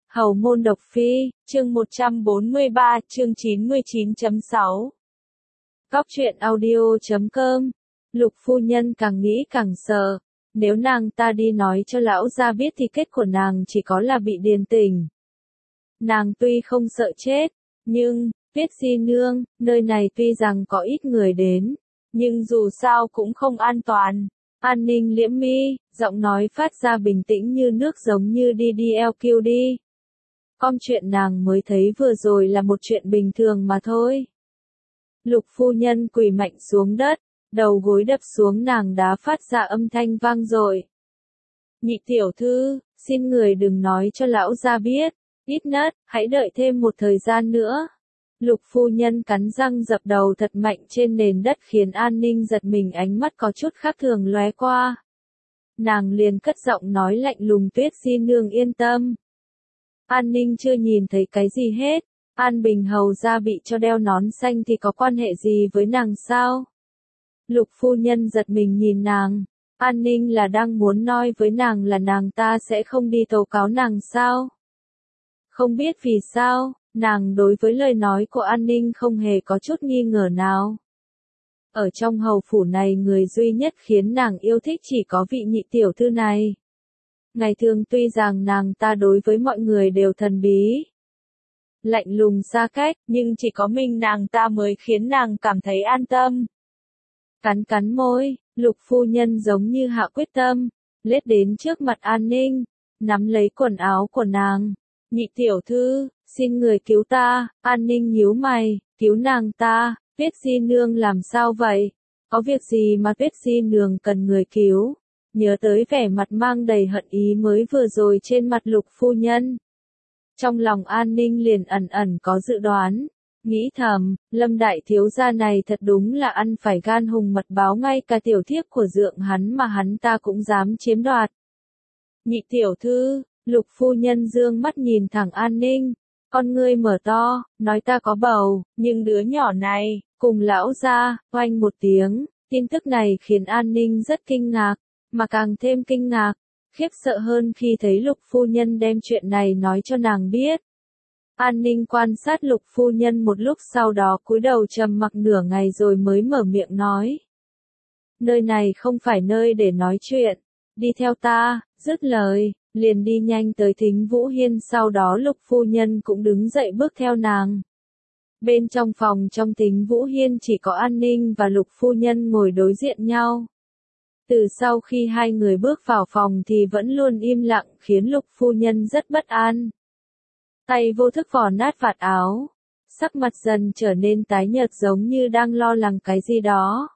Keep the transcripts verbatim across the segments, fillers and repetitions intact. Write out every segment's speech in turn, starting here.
Hầu môn độc phi, chương một trăm bốn mươi ba, chương chín mươi chín chấm sáu. Góc truyện audio chấm com. Lục phu nhân càng nghĩ càng sợ, nếu nàng ta đi nói cho lão gia biết thì kết của nàng chỉ có là bị điên tình. Nàng tuy không sợ chết, nhưng, Tuyết Di Nương, nơi này tuy rằng có ít người đến, nhưng dù sao cũng không an toàn. An Ninh liễm mi, giọng nói phát ra bình tĩnh như nước giống như đi đi eo kiêu đi. Con chuyện nàng mới thấy vừa rồi là một chuyện bình thường mà thôi. Lục phu nhân quỳ mạnh xuống đất, đầu gối đập xuống nàng đá phát ra âm thanh vang dội. Nhị tiểu thư, xin người đừng nói cho lão gia biết, ít nhất, hãy đợi thêm một thời gian nữa. Lục phu nhân cắn răng dập đầu thật mạnh trên nền đất khiến An Ninh giật mình, ánh mắt có chút khác thường lóe qua. Nàng liền cất giọng nói lạnh lùng, Tuyết Di Nương yên tâm. An Ninh chưa nhìn thấy cái gì hết, An Bình hầu ra bị cho đeo nón xanh thì có quan hệ gì với nàng sao? Lục phu nhân giật mình nhìn nàng, An Ninh là đang muốn nói với nàng là nàng ta sẽ không đi tố cáo nàng sao? Không biết vì sao, nàng đối với lời nói của An Ninh không hề có chút nghi ngờ nào. Ở trong hầu phủ này người duy nhất khiến nàng yêu thích chỉ có vị nhị tiểu thư này. Ngày thường tuy rằng nàng ta đối với mọi người đều thần bí, lạnh lùng xa cách, nhưng chỉ có mình nàng ta mới khiến nàng cảm thấy an tâm. Cắn cắn môi, Lục phu nhân giống như hạ quyết tâm, lết đến trước mặt An Ninh, nắm lấy quần áo của nàng. Nhị tiểu thư, xin người cứu ta. An Ninh nhíu mày, cứu nàng ta? Tuyết Di Nương làm sao vậy? Có việc gì mà Tuyết Di Nương cần người cứu? Nhớ tới vẻ mặt mang đầy hận ý mới vừa rồi trên mặt Lục phu nhân. Trong lòng An Ninh liền ẩn ẩn có dự đoán, nghĩ thầm, Lâm đại thiếu gia này thật đúng là ăn phải gan hùng mật báo, ngay cả tiểu thiếp của dượng hắn mà hắn ta cũng dám chiếm đoạt. Nhị tiểu thư, Lục phu nhân dương mắt nhìn thẳng An Ninh, con ngươi mở to, nói ta có bầu, nhưng đứa nhỏ này, cùng lão gia, oanh một tiếng, tin tức này khiến An Ninh rất kinh ngạc. Mà càng thêm kinh ngạc, khiếp sợ hơn khi thấy Lục phu nhân đem chuyện này nói cho nàng biết. An Ninh quan sát Lục phu nhân một lúc, sau đó cúi đầu trầm mặc nửa ngày rồi mới mở miệng nói. Nơi này không phải nơi để nói chuyện, đi theo ta. Dứt lời, liền đi nhanh tới Thính Vũ Hiên, sau đó Lục phu nhân cũng đứng dậy bước theo nàng. Bên trong phòng trong Thính Vũ Hiên chỉ có An Ninh và Lục phu nhân ngồi đối diện nhau. Từ sau khi hai người bước vào phòng thì vẫn luôn im lặng, khiến Lục phu nhân rất bất an. Tay vô thức vò nát vạt áo, sắc mặt dần trở nên tái nhợt giống như đang lo lắng cái gì đó.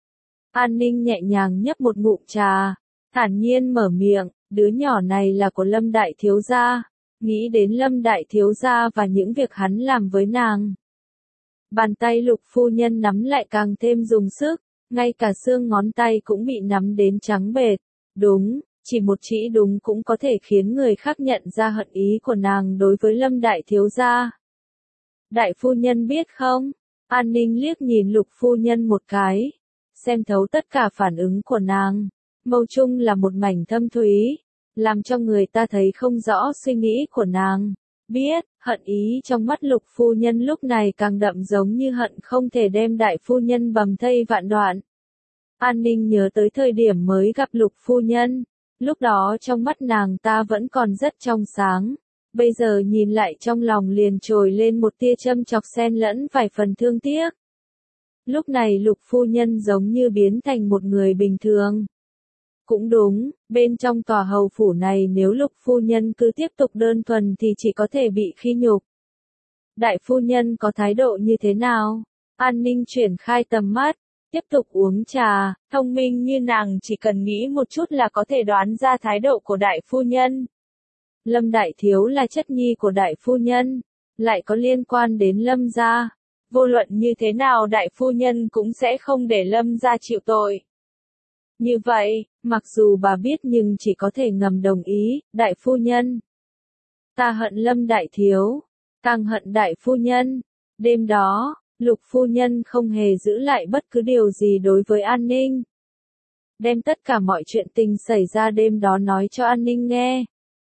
An Ninh nhẹ nhàng nhấp một ngụm trà, thản nhiên mở miệng, đứa nhỏ này là của Lâm đại thiếu gia. Nghĩ đến Lâm đại thiếu gia và những việc hắn làm với nàng, bàn tay Lục phu nhân nắm lại càng thêm dùng sức. Ngay cả xương ngón tay cũng bị nắm đến trắng bệch. Đúng, chỉ một chỉ đúng cũng có thể khiến người khác nhận ra hận ý của nàng đối với Lâm đại thiếu gia. Đại phu nhân biết không? An Ninh liếc nhìn Lục phu nhân một cái, xem thấu tất cả phản ứng của nàng. Mâu trung là một mảnh thâm thúy, làm cho người ta thấy không rõ suy nghĩ của nàng. Biết, hận ý trong mắt Lục phu nhân lúc này càng đậm, giống như hận không thể đem đại phu nhân bầm thây vạn đoạn. An Ninh nhớ tới thời điểm mới gặp Lục phu nhân, lúc đó trong mắt nàng ta vẫn còn rất trong sáng, bây giờ nhìn lại trong lòng liền trồi lên một tia châm chọc xen lẫn vài phần thương tiếc. Lúc này Lục phu nhân giống như biến thành một người bình thường. Cũng đúng, bên trong tòa hầu phủ này nếu Lục phu nhân cứ tiếp tục đơn thuần thì chỉ có thể bị khi nhục. Đại phu nhân có thái độ như thế nào? An Ninh chuyển khai tầm mắt, tiếp tục uống trà. Thông minh như nàng chỉ cần nghĩ một chút là có thể đoán ra thái độ của đại phu nhân. Lâm đại thiếu là chất nhi của đại phu nhân, lại có liên quan đến Lâm gia. Vô luận như thế nào đại phu nhân cũng sẽ không để Lâm gia chịu tội. Như vậy, mặc dù bà biết nhưng chỉ có thể ngầm đồng ý. Đại phu nhân, ta hận Lâm đại thiếu, càng hận đại phu nhân. Đêm đó, Lục phu nhân không hề giữ lại bất cứ điều gì đối với An Ninh. Đem tất cả mọi chuyện tình xảy ra đêm đó nói cho An Ninh nghe.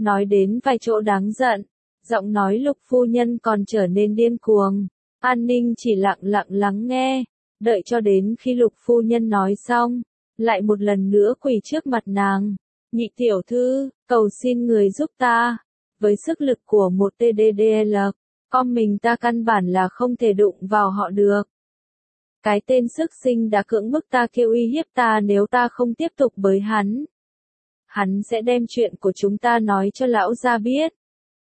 nói đến vài chỗ đáng giận, giọng nói Lục phu nhân còn trở nên điên cuồng. An Ninh chỉ lặng lặng lắng nghe, đợi cho đến khi Lục phu nhân nói xong, lại một lần nữa quỳ trước mặt nàng. Nhị tiểu thư, cầu xin người giúp ta. Với sức lực của một tê đê đê lờ, con mình ta căn bản là không thể đụng vào họ được. Cái tên sức sinh đã cưỡng bức ta kêu uy hiếp ta nếu ta không tiếp tục với hắn. Hắn sẽ đem chuyện của chúng ta nói cho lão gia biết.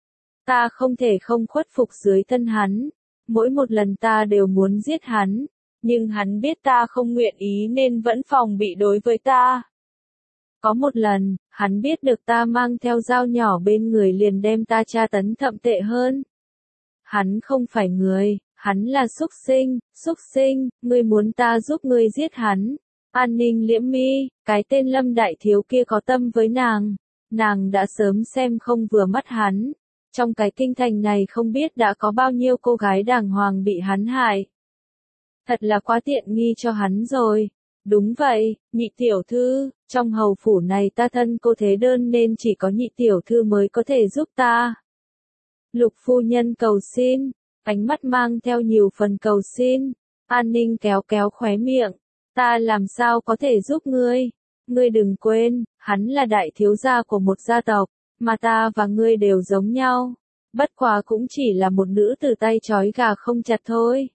Ta không thể không khuất phục dưới thân hắn. Mỗi một lần ta đều muốn giết hắn, nhưng hắn biết ta không nguyện ý nên vẫn phòng bị đối với ta. Có một lần, hắn biết được ta mang theo dao nhỏ bên người liền đem ta tra tấn thậm tệ hơn. Hắn không phải người, hắn là súc sinh, súc sinh, ngươi muốn ta giúp ngươi giết hắn. An Ninh liễm mi, cái tên Lâm đại thiếu kia có tâm với nàng, nàng đã sớm xem không vừa mắt hắn. Trong cái kinh thành này không biết đã có bao nhiêu cô gái đàng hoàng bị hắn hại. Thật là quá tiện nghi cho hắn rồi. Đúng vậy, nhị tiểu thư, trong hầu phủ này ta thân cô thế đơn nên chỉ có nhị tiểu thư mới có thể giúp ta. Lục phu nhân cầu xin, ánh mắt mang theo nhiều phần cầu xin. An Ninh kéo kéo khóe miệng, ta làm sao có thể giúp ngươi? Ngươi đừng quên, hắn là đại thiếu gia của một gia tộc, mà ta và ngươi đều giống nhau. Bất quá cũng chỉ là một nữ tử tay trói gà không chặt thôi.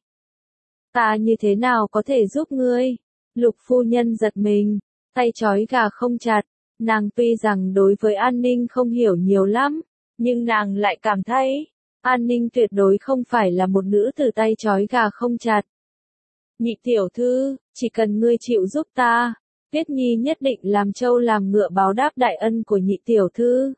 Ta như thế nào có thể giúp ngươi? Lục phu nhân giật mình, tay trói gà không chặt, nàng tuy rằng đối với An Ninh không hiểu nhiều lắm, nhưng nàng lại cảm thấy, An Ninh tuyệt đối không phải là một nữ tử tay trói gà không chặt. Nhị tiểu thư, chỉ cần ngươi chịu giúp ta, Tuyết Nhi nhất định làm trâu làm ngựa báo đáp đại ân của nhị tiểu thư.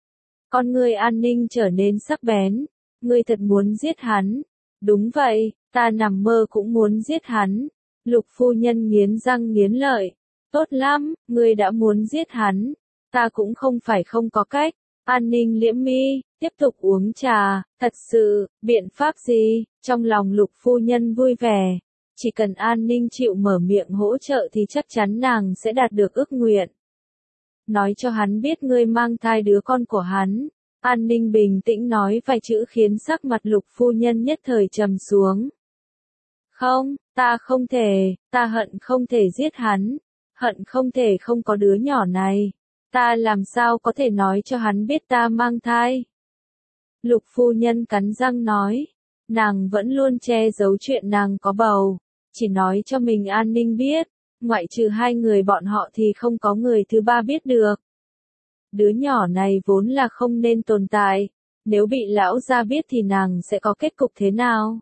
Con ngươi An Ninh trở nên sắc bén, ngươi thật muốn giết hắn. Đúng vậy, ta nằm mơ cũng muốn giết hắn. Lục phu nhân nghiến răng nghiến lợi. Tốt lắm, ngươi đã muốn giết hắn. Ta cũng không phải không có cách. An Ninh liễm mi, tiếp tục uống trà. Thật sự, biện pháp gì? Trong lòng lục phu nhân vui vẻ. Chỉ cần An Ninh chịu mở miệng hỗ trợ thì chắc chắn nàng sẽ đạt được ước nguyện. Nói cho hắn biết ngươi mang thai đứa con của hắn. An Ninh bình tĩnh nói vài chữ khiến sắc mặt lục phu nhân nhất thời trầm xuống. Không, ta không thể, ta hận không thể giết hắn, hận không thể không có đứa nhỏ này. Ta làm sao có thể nói cho hắn biết ta mang thai? Lục phu nhân cắn răng nói, nàng vẫn luôn che giấu chuyện nàng có bầu, chỉ nói cho mình An Ninh biết, ngoại trừ hai người bọn họ thì không có người thứ ba biết được. Đứa nhỏ này vốn là không nên tồn tại, nếu bị lão gia biết thì nàng sẽ có kết cục thế nào?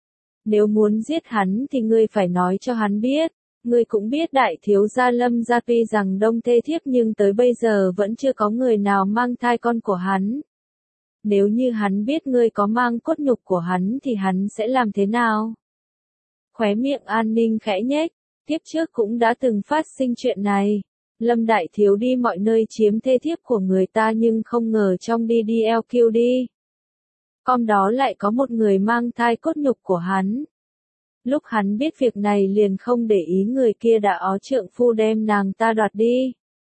Nếu muốn giết hắn thì ngươi phải nói cho hắn biết, ngươi cũng biết đại thiếu gia Lâm gia tuy rằng đông thê thiếp nhưng tới bây giờ vẫn chưa có người nào mang thai con của hắn. Nếu như hắn biết ngươi có mang cốt nhục của hắn thì hắn sẽ làm thế nào? Khóe miệng An Ninh khẽ nhếch, tiếp trước cũng đã từng phát sinh chuyện này. Lâm đại thiếu đi mọi nơi chiếm thê thiếp của người ta nhưng không ngờ trong đi đi eo kiêu đi. Con đó lại có một người mang thai cốt nhục của hắn. Lúc hắn biết việc này liền không để ý người kia đã ó trượng phu đem nàng ta đoạt đi.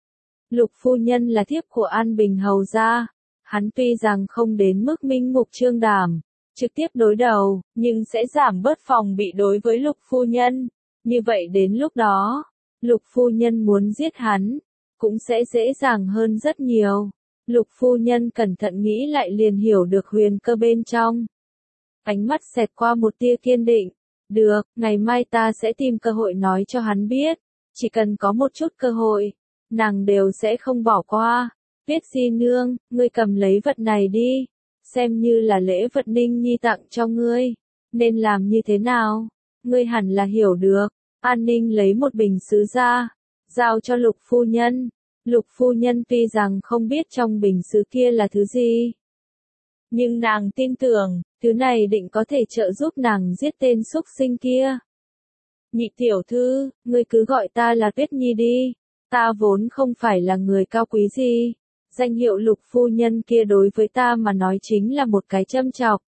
Lục phu nhân là thiếp của An Bình hầu gia. Hắn tuy rằng không đến mức minh mục trương đảm, trực tiếp đối đầu, nhưng sẽ giảm bớt phòng bị đối với lục phu nhân. Như vậy đến lúc đó, lục phu nhân muốn giết hắn, cũng sẽ dễ dàng hơn rất nhiều. Lục phu nhân cẩn thận nghĩ lại liền hiểu được huyền cơ bên trong. Ánh mắt xẹt qua một tia kiên định. Được, ngày mai ta sẽ tìm cơ hội nói cho hắn biết. Chỉ cần có một chút cơ hội, nàng đều sẽ không bỏ qua. Tuyết Di nương, ngươi cầm lấy vật này đi. Xem như là lễ vật Ninh Nhi tặng cho ngươi. Nên làm như thế nào? Ngươi hẳn là hiểu được. An Ninh lấy một bình sứ ra, giao cho lục phu nhân. Lục phu nhân tuy rằng không biết trong bình sứ kia là thứ gì, nhưng nàng tin tưởng, thứ này định có thể trợ giúp nàng giết tên súc sinh kia. Nhị tiểu thư, ngươi cứ gọi ta là Tuyết Nhi đi, ta vốn không phải là người cao quý gì. Danh hiệu lục phu nhân kia đối với ta mà nói chính là một cái châm chọc.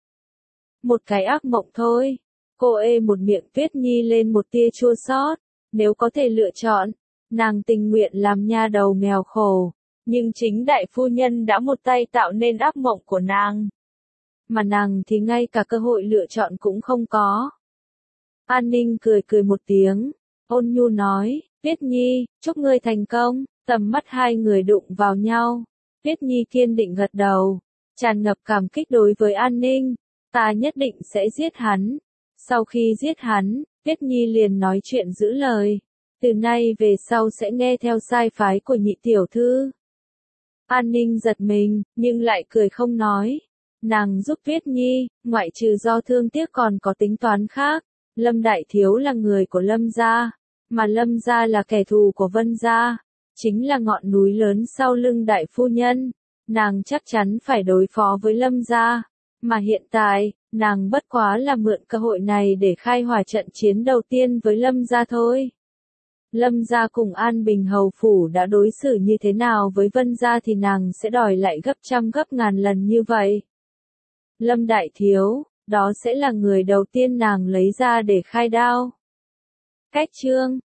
Một cái ác mộng thôi. Cô ê một miệng Tuyết Nhi lên một tia chua xót. Nếu có thể lựa chọn, nàng tình nguyện làm nha đầu nghèo khổ. Nhưng chính đại phu nhân đã một tay tạo nên ác mộng của nàng. Mà nàng thì ngay cả cơ hội lựa chọn cũng không có. An Ninh cười cười một tiếng, ôn nhu nói, Tuyết Nhi, chúc ngươi thành công. Tầm mắt hai người đụng vào nhau. Tuyết Nhi kiên định gật đầu, tràn ngập cảm kích đối với An Ninh. Ta nhất định sẽ giết hắn. Sau khi giết hắn, Tuyết Nhi liền nói chuyện giữ lời. Từ nay về sau sẽ nghe theo sai phái của nhị tiểu thư. An Ninh giật mình, nhưng lại cười không nói. Nàng giúp Tuyết Nhi, ngoại trừ do thương tiếc còn có tính toán khác. Lâm Đại Thiếu là người của Lâm gia, mà Lâm gia là kẻ thù của Vân gia, chính là ngọn núi lớn sau lưng đại phu nhân. Nàng chắc chắn phải đối phó với Lâm gia, mà hiện tại, nàng bất quá là mượn cơ hội này để khai hỏa trận chiến đầu tiên với Lâm gia thôi. Lâm gia cùng An Bình hầu phủ đã đối xử như thế nào với Vân gia thì nàng sẽ đòi lại gấp trăm gấp ngàn lần như vậy. Lâm Đại Thiếu, đó sẽ là người đầu tiên nàng lấy ra để khai đao. Cách chương